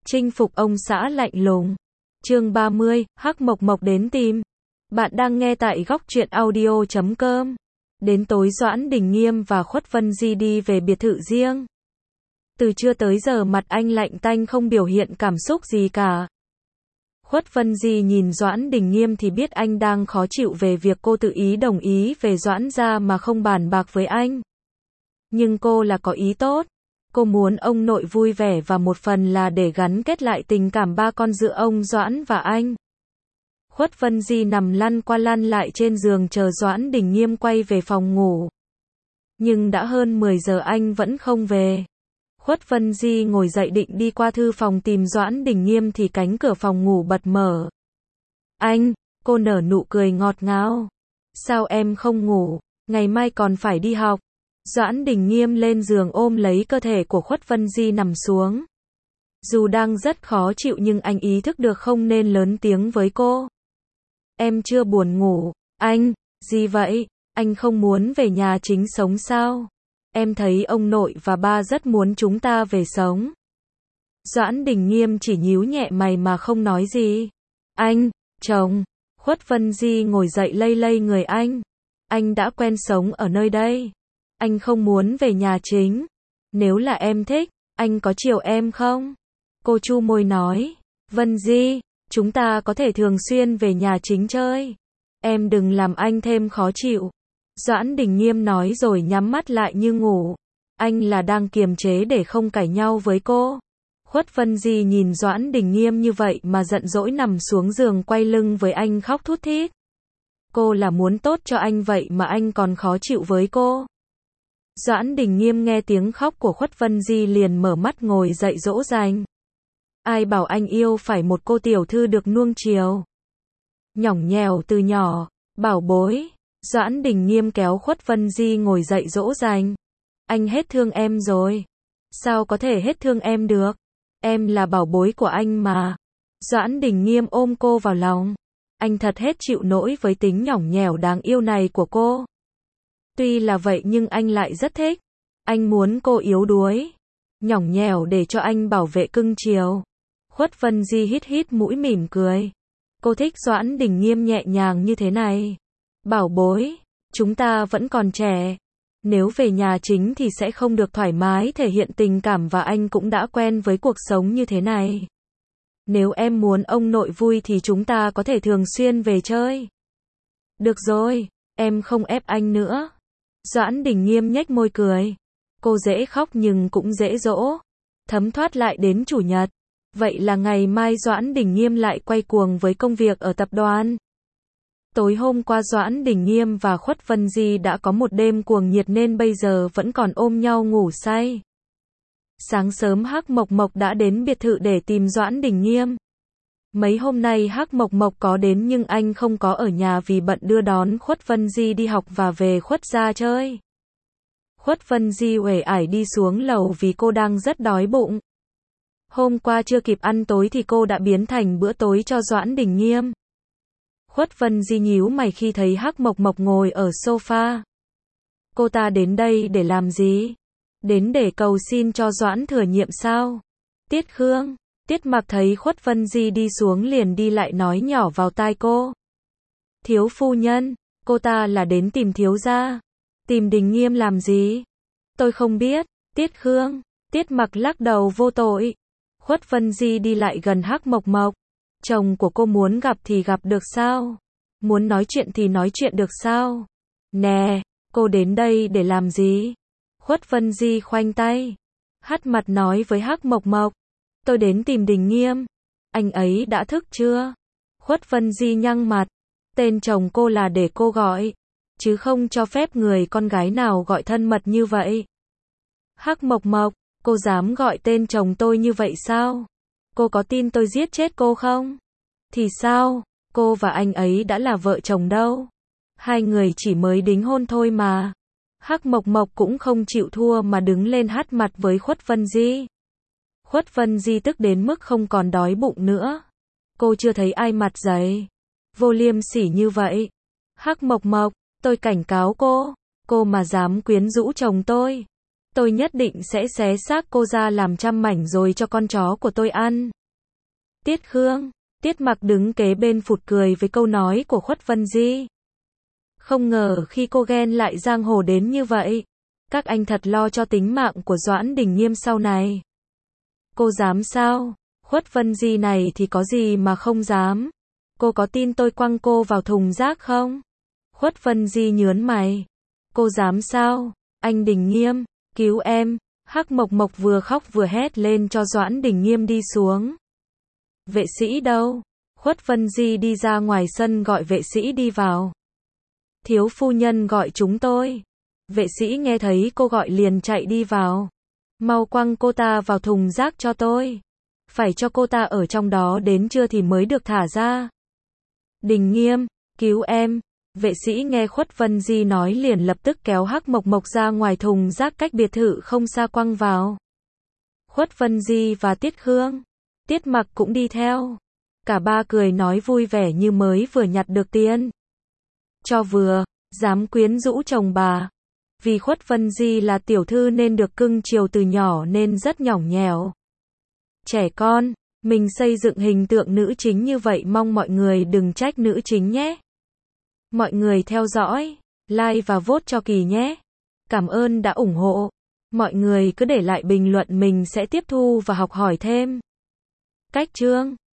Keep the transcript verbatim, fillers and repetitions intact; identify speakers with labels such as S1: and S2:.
S1: Chinh phục ông xã lạnh lùng. Chương ba mươi, Hắc Mộc Mộc đến tìm. Bạn đang nghe tại góc truyện audio chấm com. Đến tối Doãn Đình Nghiêm và Khuất Vân Di đi về biệt thự riêng. Từ trưa tới giờ mặt anh lạnh tanh không biểu hiện cảm xúc gì cả. Khuất Vân Di nhìn Doãn Đình Nghiêm thì biết anh đang khó chịu về việc cô tự ý đồng ý về Doãn gia mà không bàn bạc với anh. Nhưng cô là có ý tốt. Cô muốn ông nội vui vẻ và một phần là để gắn kết lại tình cảm ba con giữa ông Doãn và anh. Khuất Vân Di nằm lăn qua lăn lại trên giường chờ Doãn Đình Nghiêm quay về phòng ngủ. Nhưng đã hơn mười giờ anh vẫn không về. Khuất Vân Di ngồi dậy định đi qua thư phòng tìm Doãn Đình Nghiêm thì cánh cửa phòng ngủ bật mở. Anh, cô nở nụ cười ngọt ngào. Sao em không ngủ, ngày mai còn phải đi học. Doãn Đình Nghiêm lên giường ôm lấy cơ thể của Khuất Vân Di nằm xuống. Dù đang rất khó chịu nhưng anh ý thức được không nên lớn tiếng với cô. Em chưa buồn ngủ. Anh, gì vậy? Anh không muốn về nhà chính sống sao? Em thấy ông nội và ba rất muốn chúng ta về sống. Doãn Đình Nghiêm chỉ nhíu nhẹ mày mà không nói gì. Anh, chồng. Khuất Vân Di ngồi dậy lay lay người anh. Anh đã quen sống ở nơi đây. Anh không muốn về nhà chính. Nếu là em thích, anh có chiều em không? Cô chu môi nói. Vân Di, chúng ta có thể thường xuyên về nhà chính chơi. Em đừng làm anh thêm khó chịu. Doãn Đình Nghiêm nói rồi nhắm mắt lại như ngủ. Anh là đang kiềm chế để không cãi nhau với cô. Khuất Vân Di nhìn Doãn Đình Nghiêm như vậy mà giận dỗi nằm xuống giường quay lưng với anh khóc thút thít. Cô là muốn tốt cho anh vậy mà anh còn khó chịu với cô. Doãn Đình Nghiêm nghe tiếng khóc của Khuất Vân Di liền mở mắt ngồi dậy dỗ dành. Ai bảo anh yêu phải một cô tiểu thư được nuông chiều. Nhõng nhẽo từ nhỏ, bảo bối. Doãn Đình Nghiêm kéo Khuất Vân Di ngồi dậy dỗ dành. Anh hết thương em rồi. Sao có thể hết thương em được? Em là bảo bối của anh mà. Doãn Đình Nghiêm ôm cô vào lòng. Anh thật hết chịu nổi với tính nhõng nhẽo đáng yêu này của cô. Tuy là vậy nhưng anh lại rất thích. Anh muốn cô yếu đuối, nhõng nhẽo để cho anh bảo vệ cưng chiều. Khuất Vân Di hít hít mũi mỉm cười. Cô thích Doãn Đình Nghiêm nhẹ nhàng như thế này. Bảo bối, chúng ta vẫn còn trẻ. Nếu về nhà chính thì sẽ không được thoải mái thể hiện tình cảm và anh cũng đã quen với cuộc sống như thế này. Nếu em muốn ông nội vui thì chúng ta có thể thường xuyên về chơi. Được rồi, em không ép anh nữa. Doãn Đình Nghiêm nhếch môi cười. Cô dễ khóc nhưng cũng dễ dỗ. Thấm thoát lại đến chủ nhật. Vậy là ngày mai Doãn Đình Nghiêm lại quay cuồng với công việc ở tập đoàn. Tối hôm qua Doãn Đình Nghiêm và Khuất Vân Di đã có một đêm cuồng nhiệt nên bây giờ vẫn còn ôm nhau ngủ say. Sáng sớm Hắc Mộc Mộc đã đến biệt thự để tìm Doãn Đình Nghiêm. Mấy hôm nay Hắc Mộc Mộc có đến nhưng anh không có ở nhà vì bận đưa đón Khuất Vân Di đi học và về Khuất gia chơi. Khuất Vân Di uể ải đi xuống lầu vì cô đang rất đói bụng. Hôm qua chưa kịp ăn tối thì cô đã biến thành bữa tối cho Doãn Đình Nghiêm. Khuất Vân Di nhíu mày khi thấy Hắc Mộc Mộc ngồi ở sofa. Cô ta đến đây để làm gì? Đến để cầu xin cho Doãn Thừa Nhiệm sao? Tiết Khương, Tiết Mặc thấy Khuất Vân Di đi xuống liền đi lại nói nhỏ vào tai cô. Thiếu phu nhân, cô ta là đến tìm thiếu gia. Tìm Đình Nghiêm làm gì? Tôi không biết. Tiết Khương, Tiết Mặc lắc đầu vô tội. Khuất Vân Di đi lại gần Hắc Mộc Mộc. Chồng của cô muốn gặp thì gặp được sao? Muốn nói chuyện thì nói chuyện được sao? Nè, cô đến đây để làm gì? Khuất Vân Di khoanh tay, hất mặt nói với Hắc Mộc Mộc. Tôi đến tìm Đình Nghiêm. Anh ấy đã thức chưa? Khuất Vân Di nhăn mặt. Tên chồng cô là để cô gọi, chứ không cho phép người con gái nào gọi thân mật như vậy. Hắc Mộc Mộc, cô dám gọi tên chồng tôi như vậy sao? Cô có tin tôi giết chết cô không? Thì sao? Cô và anh ấy đã là vợ chồng đâu. Hai người chỉ mới đính hôn thôi mà. Hắc Mộc Mộc cũng không chịu thua mà đứng lên hất mặt với Khuất Vân Di. Khuất Vân Di tức đến mức không còn đói bụng nữa. Cô chưa thấy ai mặt dày, vô liêm sỉ như vậy. Hắc Mộc Mộc, tôi cảnh cáo cô, cô mà dám quyến rũ chồng tôi, Tôi nhất định sẽ xé xác cô ra làm trăm mảnh rồi cho con chó của tôi ăn. Tiết Khương, Tiết Mặc đứng kế bên phụt cười với câu nói của Khuất Vân Di. Không ngờ khi cô ghen lại giang hồ đến như vậy. Các anh thật lo cho tính mạng của Doãn Đình Nghiêm sau này. Cô dám sao? Khuất Vân Di này thì có gì mà không dám. Cô có tin tôi quăng cô vào thùng rác không? Khuất Vân Di nhớn mày. Cô dám sao? Anh Đình Nghiêm, cứu em. Hắc Mộc Mộc vừa khóc vừa hét lên cho Doãn Đình Nghiêm đi xuống. Vệ sĩ đâu? Khuất Vân Di đi ra ngoài sân gọi vệ sĩ đi vào. Thiếu phu nhân gọi chúng tôi. Vệ sĩ nghe thấy cô gọi liền chạy đi vào. Mau quăng cô ta vào thùng rác cho tôi. Phải cho cô ta ở trong đó đến trưa thì mới được thả ra. Đình Nghiêm, cứu em. Vệ sĩ nghe Khuất Vân Di nói liền lập tức kéo Hắc Mộc Mộc ra ngoài thùng rác cách biệt thự không xa quăng vào. Khuất Vân Di và Tiết Khương, Tiết Mặc cũng đi theo. Cả ba cười nói vui vẻ như mới vừa nhặt được tiền. Cho vừa, dám quyến rũ chồng bà. Vì Khuất Vân Di là tiểu thư nên được cưng chiều từ nhỏ nên rất nhõng nhẽo. Trẻ con, mình xây dựng hình tượng nữ chính như vậy mong mọi người đừng trách nữ chính nhé. Mọi người theo dõi, like và vote cho Kỳ nhé. Cảm ơn đã ủng hộ. Mọi người cứ để lại bình luận mình sẽ tiếp thu và học hỏi thêm. Cách chương